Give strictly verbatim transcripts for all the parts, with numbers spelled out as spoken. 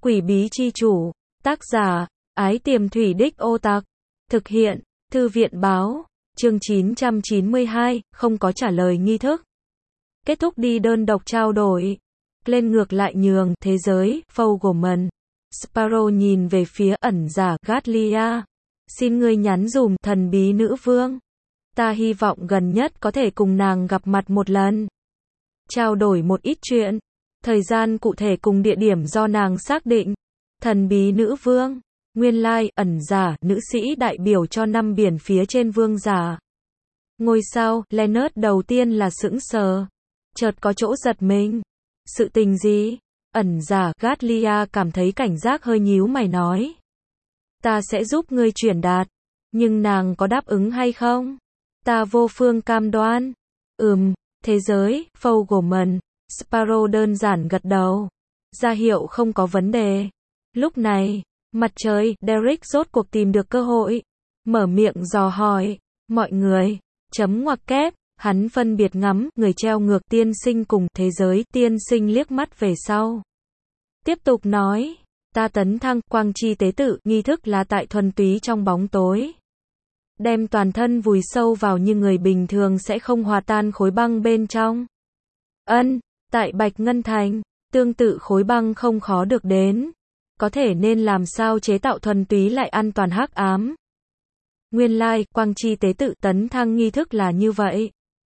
Quỷ bí chi chủ, tác giả, Ái Tiềm Thủy Đích Ô Tặc, thực hiện, Thư viện báo, chương chín trăm chín mươi hai, không có trả lời nghi thức. Kết thúc đi đơn độc trao đổi. Lên ngược lại nhường, thế giới, Fogelman. Sparrow nhìn về phía ẩn giả, Gatlia. Xin ngươi nhắn dùm, thần bí nữ vương. Ta hy vọng gần nhất có thể cùng nàng gặp mặt một lần. Trao đổi một ít chuyện. Thời gian cụ thể cùng địa điểm do nàng xác định. Thần bí nữ vương. Nguyên lai, ẩn giả, nữ sĩ đại biểu cho năm biển phía trên vương giả. Ngôi sao, Leonard đầu tiên là sững sờ. Chợt có chỗ giật mình. Sự tình gì? Ẩn giả, Gatlia cảm thấy cảnh giác hơi nhíu mày nói. Ta sẽ giúp ngươi truyền đạt. Nhưng nàng có đáp ứng hay không? Ta vô phương cam đoan. Ừm, thế giới, Fogelman. Sparrow đơn giản gật đầu. Ra hiệu không có vấn đề. Lúc này, mặt trời, Derek rốt cuộc tìm được cơ hội. Mở miệng dò hỏi. Mọi người, chấm ngoặc kép, hắn phân biệt ngắm, người treo ngược tiên sinh cùng thế giới, tiên sinh liếc mắt về sau. Tiếp tục nói, ta tấn thăng, quang chi tế tự, nghi thức là tại thuần túy trong bóng tối. Đem toàn thân vùi sâu vào như người bình thường sẽ không hòa tan khối băng bên trong. Ân, tại Bạch Ngân Thành, tương tự khối băng không khó được đến. Có thể nên làm sao chế tạo thuần túy lại an toàn hắc ám. Nguyên lai, quang chi tế tự tấn thăng nghi thức là như vậy.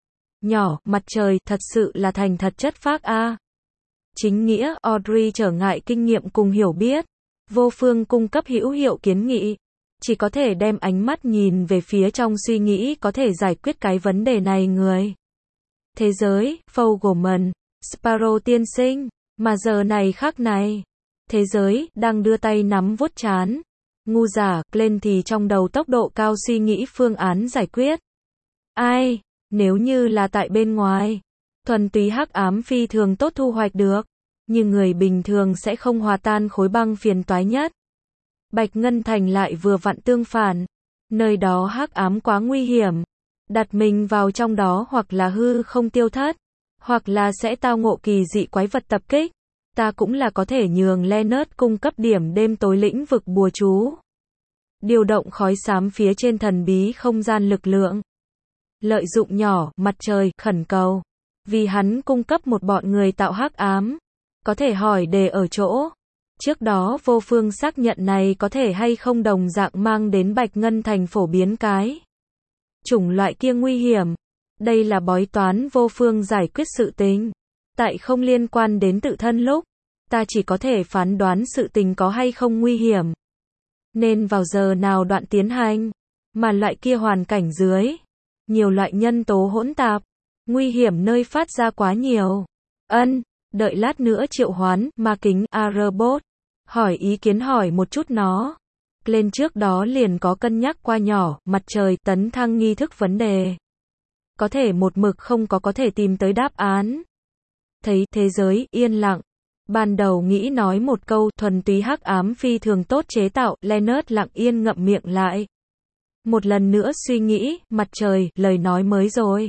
Nhỏ, mặt trời, thật sự là thành thật chất phác a. Chính nghĩa, Audrey trở ngại kinh nghiệm cùng hiểu biết. Vô phương cung cấp hữu hiệu kiến nghị. Chỉ có thể đem ánh mắt nhìn về phía trong suy nghĩ có thể giải quyết cái vấn đề này người. Thế giới, Fogelman, Sparrow tiên sinh, mà giờ này khác này. Thế giới, đang đưa tay nắm vuốt trán. Ngu giả, lên thì trong đầu tốc độ cao suy nghĩ phương án giải quyết. Ai, nếu như là tại bên ngoài, thuần túy hắc ám phi thường tốt thu hoạch được, nhưng người bình thường sẽ không hòa tan khối băng phiền toái nhất. Bạch Ngân Thành lại vừa vặn tương phản, nơi đó hắc ám quá nguy hiểm, đặt mình vào trong đó hoặc là hư không tiêu thất, hoặc là sẽ tao ngộ kỳ dị quái vật tập kích. Ta cũng là có thể nhường Leonard cung cấp điểm đêm tối lĩnh vực bùa chú. Điều động khói xám phía trên thần bí không gian lực lượng. Lợi dụng nhỏ, mặt trời, khẩn cầu. Vì hắn cung cấp một bọn người tạo hắc ám. Có thể hỏi đề ở chỗ. Trước đó vô phương xác nhận này có thể hay không đồng dạng mang đến Bạch Ngân Thành phổ biến cái. Chủng loại kia nguy hiểm. Đây là bói toán vô phương giải quyết sự tình. Tại không liên quan đến tự thân lúc, ta chỉ có thể phán đoán sự tình có hay không nguy hiểm. Nên vào giờ nào đoạn tiến hành, mà loại kia hoàn cảnh dưới. Nhiều loại nhân tố hỗn tạp, nguy hiểm nơi phát ra quá nhiều. Ân, đợi lát nữa triệu hoán, ma kính, A-robot. Hỏi ý kiến hỏi một chút nó. Lên trước đó liền có cân nhắc qua nhỏ, mặt trời, tấn thăng nghi thức vấn đề. Có thể một mực không có có thể tìm tới đáp án. Thấy thế giới yên lặng. Ban đầu nghĩ nói một câu thuần túy hắc ám phi thường tốt chế tạo, Leonard lặng yên ngậm miệng lại. Một lần nữa suy nghĩ, mặt trời, lời nói mới rồi.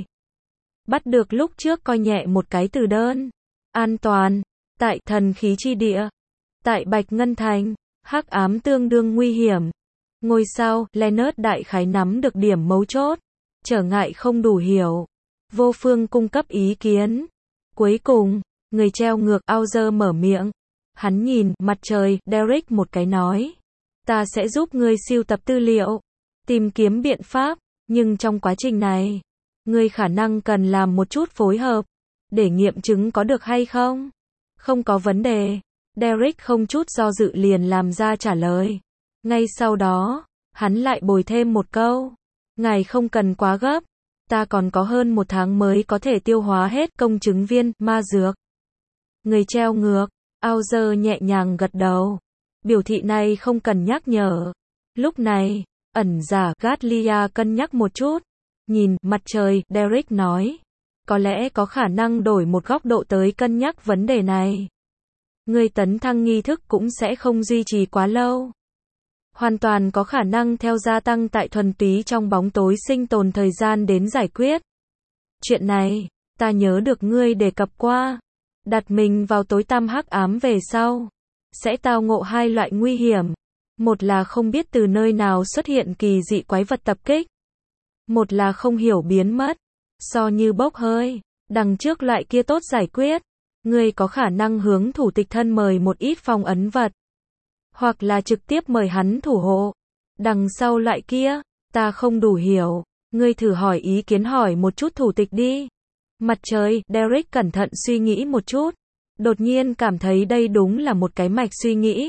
Bắt được lúc trước coi nhẹ một cái từ đơn. An toàn. Tại thần khí chi địa. Tại Bạch Ngân Thành. Hắc ám tương đương nguy hiểm. Ngôi sao, Leonard đại khái nắm được điểm mấu chốt. Trở ngại không đủ hiểu. Vô phương cung cấp ý kiến. Cuối cùng, người treo ngược Auger mở miệng. Hắn nhìn, mặt trời, Derek một cái nói. Ta sẽ giúp ngươi siêu tập tư liệu. Tìm kiếm biện pháp. Nhưng trong quá trình này, ngươi khả năng cần làm một chút phối hợp. Để nghiệm chứng có được hay không? Không có vấn đề. Derek không chút do dự liền làm ra trả lời. Ngay sau đó, hắn lại bồi thêm một câu. Ngài không cần quá gấp. Ta còn có hơn một tháng mới có thể tiêu hóa hết công chứng viên, ma dược. Người treo ngược, Auger nhẹ nhàng gật đầu. Biểu thị này không cần nhắc nhở. Lúc này, ẩn giả, Gatlia cân nhắc một chút. Nhìn, mặt trời, Derek nói. Có lẽ có khả năng đổi một góc độ tới cân nhắc vấn đề này. Người tấn thăng nghi thức cũng sẽ không duy trì quá lâu. Hoàn toàn có khả năng theo gia tăng tại thuần túy trong bóng tối sinh tồn thời gian đến giải quyết. Chuyện này, ta nhớ được ngươi đề cập qua. Đặt mình vào tối tăm hắc ám về sau. sẽ tao ngộ hai loại nguy hiểm. Một là không biết từ nơi nào xuất hiện kỳ dị quái vật tập kích. Một là không hiểu biến mất. So như bốc hơi, đằng trước loại kia tốt giải quyết. Ngươi có khả năng hướng thủ tịch thân mời một ít phong ấn vật. Hoặc là trực tiếp mời hắn thủ hộ. Đằng sau loại kia, ta không đủ hiểu. Ngươi thử hỏi ý kiến hỏi một chút thủ tịch đi. Mặt trời, Derek cẩn thận suy nghĩ một chút. Đột nhiên cảm thấy đây đúng là một cái mạch suy nghĩ.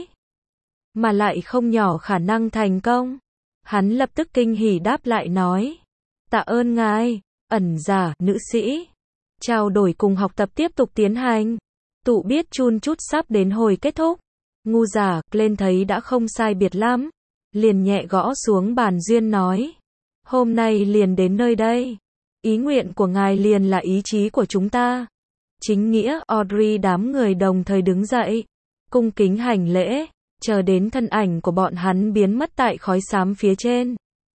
Mà lại không nhỏ khả năng thành công. Hắn lập tức kinh hỉ đáp lại nói. Tạ ơn ngài, ẩn giả, nữ sĩ. Trao đổi cùng học tập tiếp tục tiến hành. Tụ biết chun chút sắp đến hồi kết thúc. Ngu giả, lên thấy đã không sai biệt lắm. Liền nhẹ gõ xuống bàn duyên nói. Hôm nay liền đến nơi đây. Ý nguyện của ngài liền là ý chí của chúng ta. Chính nghĩa, Audrey đám người đồng thời đứng dậy. Cung kính hành lễ. Chờ đến thân ảnh của bọn hắn biến mất tại khói xám phía trên.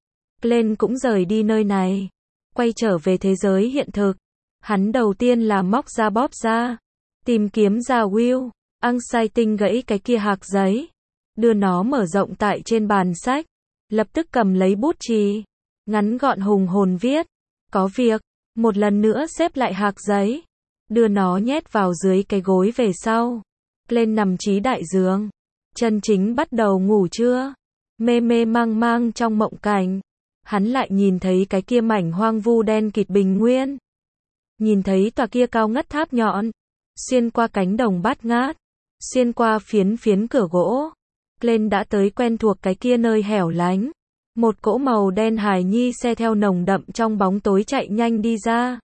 Glenn cũng rời đi nơi này. Quay trở về thế giới hiện thực. Hắn đầu tiên là móc ra bóp ra. Tìm kiếm ra Will. Anxiety gãy cái kia hạc giấy. Đưa nó mở rộng tại trên bàn sách. Lập tức cầm lấy bút chì. Ngắn gọn hùng hồn viết. Có việc. Một lần nữa xếp lại hạc giấy. Đưa nó nhét vào dưới cái gối về sau. Glenn nằm trí đại giường. Chân chính bắt đầu ngủ trưa. Mê mê mang mang trong mộng cảnh. Hắn lại nhìn thấy cái kia mảnh hoang vu đen kịt bình nguyên. Nhìn thấy tòa kia cao ngất tháp nhọn. Xuyên qua cánh đồng bát ngát. Xuyên qua phiến phiến cửa gỗ. Glenn đã tới quen thuộc cái kia nơi hẻo lánh. Một cỗ màu đen hài nhi xe theo nồng đậm trong bóng tối chạy nhanh đi ra.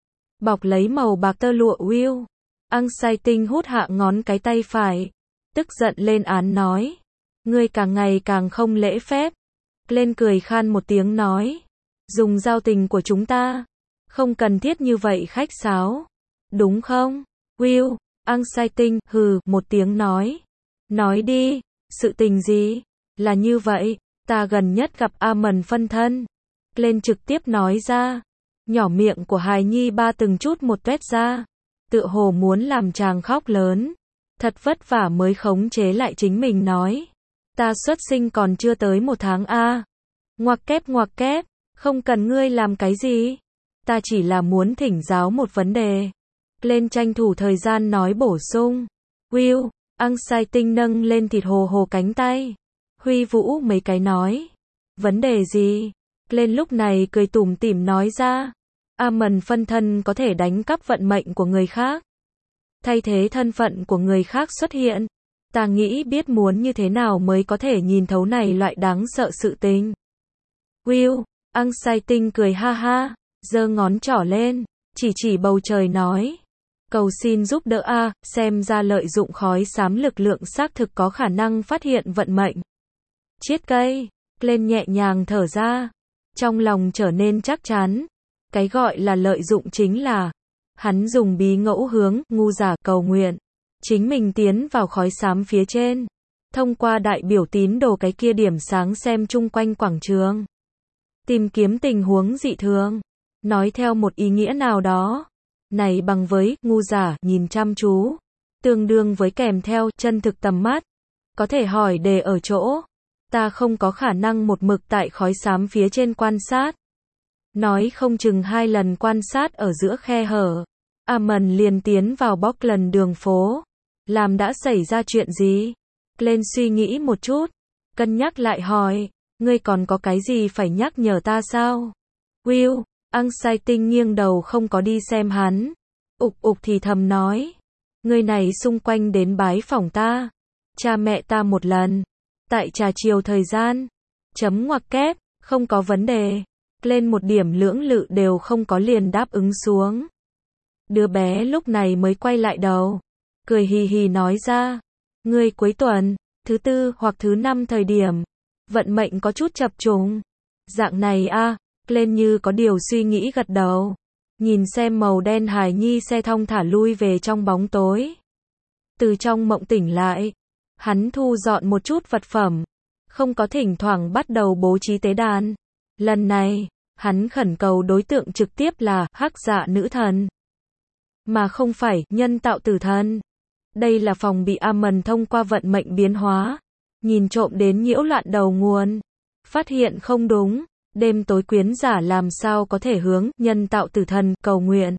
Bọc lấy màu bạc tơ lụa Will. Anxiety hút hạ ngón cái tay phải. Tức giận lên án nói. Ngươi càng ngày càng không lễ phép. Glenn cười khan một tiếng nói. Dùng giao tình của chúng ta. Không cần thiết như vậy khách sáo. Đúng không? Will. Anxiety hừ một tiếng nói. Nói đi. Sự tình gì? Là như vậy. Ta gần nhất gặp Amon phân thân. Glenn trực tiếp nói ra. Nhỏ miệng của hài nhi ba từng chút một tuét ra. Tựa hồ muốn làm chàng khóc lớn. Thật vất vả mới khống chế lại chính mình nói. Ta xuất sinh còn chưa tới một tháng a. À. Ngoặc kép ngoặc kép. Không cần ngươi làm cái gì. Ta chỉ là muốn thỉnh giáo một vấn đề. Glenn tranh thủ thời gian nói bổ sung. Will. Anxiety nâng lên thịt hồ hồ cánh tay. Huy vũ mấy cái nói. Vấn đề gì? Glenn lúc này cười tủm tỉm nói ra. Amon phân thân có thể đánh cắp vận mệnh của người khác. Thay thế thân phận của người khác xuất hiện. Ta nghĩ biết muốn như thế nào mới có thể nhìn thấu này loại đáng sợ sự tình. Will. Anxiety cười ha ha. Giơ ngón trỏ lên. Chỉ chỉ bầu trời nói. Cầu xin giúp đỡ a, à, xem ra lợi dụng khói xám lực lượng xác thực có khả năng phát hiện vận mệnh. Chiết cây. Glenn nhẹ nhàng thở ra. Trong lòng trở nên chắc chắn. Cái gọi là lợi dụng chính là. Hắn dùng bí ngẫu hướng, ngu giả cầu nguyện. Chính mình tiến vào khói xám phía trên. Thông qua đại biểu tín đồ cái kia điểm sáng xem chung quanh quảng trường. Tìm kiếm tình huống dị thường. Nói theo một ý nghĩa nào đó. Này bằng với, ngu giả, nhìn chăm chú. Tương đương với kèm theo, chân thực tầm mắt. Có thể hỏi đề ở chỗ. Ta không có khả năng một mực tại khói xám phía trên quan sát. Nói không chừng hai lần quan sát ở giữa khe hở. Amon liền tiến vào bóc lần đường phố. Làm đã xảy ra chuyện gì? Glenn suy nghĩ một chút. Cân nhắc lại hỏi. Ngươi còn có cái gì phải nhắc nhở ta sao? Will. Anxiety nghiêng đầu không có đi xem hắn. Ục ục thì thầm nói. Ngươi này xung quanh đến bái phỏng ta. Cha mẹ ta một lần. Tại trà chiều thời gian. Chấm ngoặc kép. Không có vấn đề. Lên một điểm lưỡng lự đều không có liền đáp ứng xuống. Đứa bé lúc này mới quay lại đầu. Cười hì hì nói ra. Ngươi cuối tuần, thứ tư hoặc thứ năm thời điểm. Vận mệnh có chút chập trùng. Dạng này a, à, lên như có điều suy nghĩ gật đầu. Nhìn xem màu đen hài nhi xe thong thả lui về trong bóng tối. Từ trong mộng tỉnh lại. Hắn thu dọn một chút vật phẩm. Không có thỉnh thoảng bắt đầu bố trí tế đàn. Lần này, hắn khẩn cầu đối tượng trực tiếp là hắc dạ nữ thần. Mà không phải nhân tạo tử thần. Đây là phòng bị Amon thông qua vận mệnh biến hóa, nhìn trộm đến nhiễu loạn đầu nguồn. Phát hiện không đúng, đêm tối quyến giả làm sao có thể hướng nhân tạo tử thần cầu nguyện.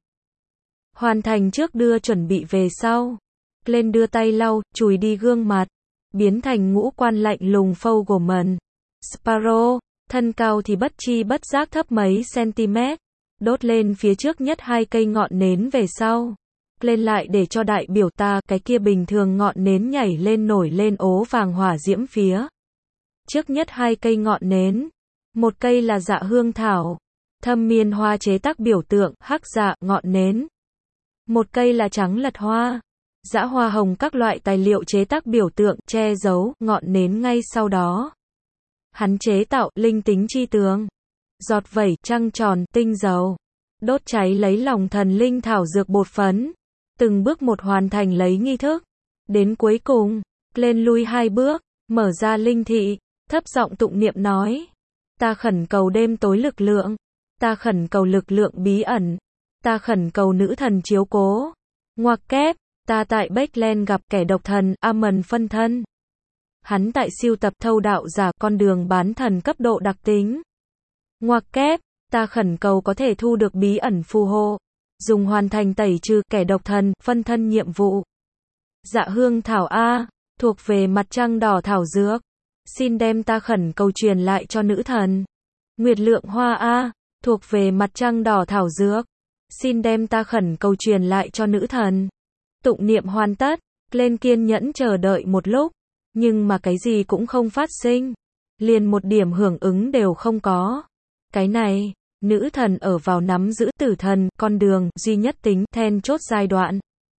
Hoàn thành trước đưa chuẩn bị về sau. Lên đưa tay lau, chùi đi gương mặt. Biến thành ngũ quan lạnh lùng Fogelman. Sparrow, thân cao thì bất chi bất giác thấp mấy cm. Đốt lên phía trước nhất hai cây ngọn nến về sau. Lên lại để cho đại biểu ta, cái kia bình thường ngọn nến nhảy lên nổi lên ố vàng hỏa diễm phía. Trước nhất hai cây ngọn nến. Một cây là dạ hương thảo. Thâm miên hoa chế tác biểu tượng, hắc dạ, ngọn nến. Một cây là trắng lật hoa. Dã hoa hồng các loại tài liệu chế tác biểu tượng, che giấu, ngọn nến ngay sau đó. Hắn chế tạo, linh tính chi tường. Giọt vẩy, trăng tròn, tinh dầu. Đốt cháy lấy lòng thần linh thảo dược bột phấn. Từng bước một hoàn thành lấy nghi thức. Đến cuối cùng, lên lui hai bước, mở ra linh thị, thấp giọng tụng niệm nói. Ta khẩn cầu đêm tối lực lượng. Ta khẩn cầu lực lượng bí ẩn. Ta khẩn cầu nữ thần chiếu cố. Ngoặc kép, ta tại Backland gặp kẻ độc thần, Amon phân thân. Hắn tại siêu tập thâu đạo giả con đường bán thần cấp độ đặc tính. Ngoặc kép, ta khẩn cầu có thể thu được bí ẩn phù hộ. Dùng hoàn thành tẩy trừ kẻ độc thần, phân thân nhiệm vụ. Dạ hương thảo A, thuộc về mặt trăng đỏ thảo dược. Xin đem ta khẩn cầu truyền lại cho nữ thần. Nguyệt lượng hoa A, thuộc về mặt trăng đỏ thảo dược. Xin đem ta khẩn cầu truyền lại cho nữ thần. Tụng niệm hoàn tất, lên kiên nhẫn chờ đợi một lúc. Nhưng mà cái gì cũng không phát sinh. Liền một điểm hưởng ứng đều không có. Cái này, nữ thần ở vào nắm giữ tử thần, con đường, duy nhất tính, then chốt giai đoạn.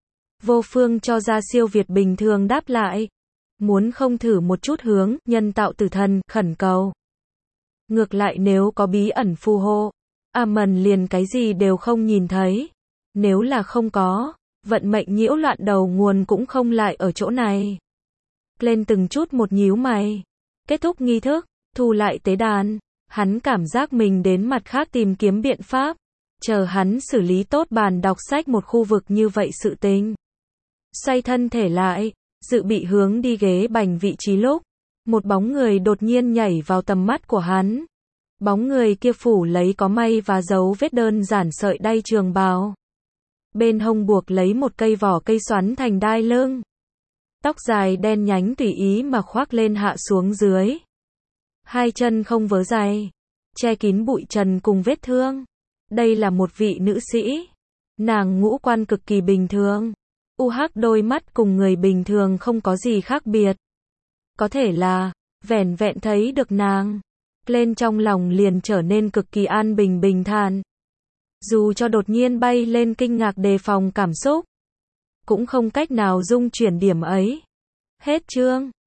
Vô phương cho ra siêu việt bình thường đáp lại. Muốn không thử một chút hướng, nhân tạo tử thần, khẩn cầu. Ngược lại nếu có bí ẩn phù hộ, Amon liền cái gì đều không nhìn thấy. Nếu là không có, vận mệnh nhiễu loạn đầu nguồn cũng không lại ở chỗ này. Lên từng chút một nhíu mày. Kết thúc nghi thức, thu lại tế đàn. Hắn cảm giác mình đến mặt khác tìm kiếm biện pháp. Chờ hắn xử lý tốt bàn đọc sách một khu vực như vậy sự tình. Xoay thân thể lại, dự bị hướng đi ghế bành vị trí lúc. Một bóng người đột nhiên nhảy vào tầm mắt của hắn. Bóng người kia phủ lấy có may và dấu vết đơn giản sợi đay trường bào. Bên hông buộc lấy một cây vỏ cây xoắn thành đai lưng. Tóc dài đen nhánh tùy ý mà khoác lên hạ xuống dưới. Hai chân không vớ giày, che kín bụi trần cùng vết thương. Đây là một vị nữ sĩ. Nàng ngũ quan cực kỳ bình thường. U hắc đôi mắt cùng người bình thường không có gì khác biệt. Có thể là, vẻn vẹn thấy được nàng. Lên trong lòng liền trở nên cực kỳ an bình bình thản. Dù cho đột nhiên bay lên kinh ngạc đề phòng cảm xúc. Cũng không cách nào dung chuyển điểm ấy. Hết chương.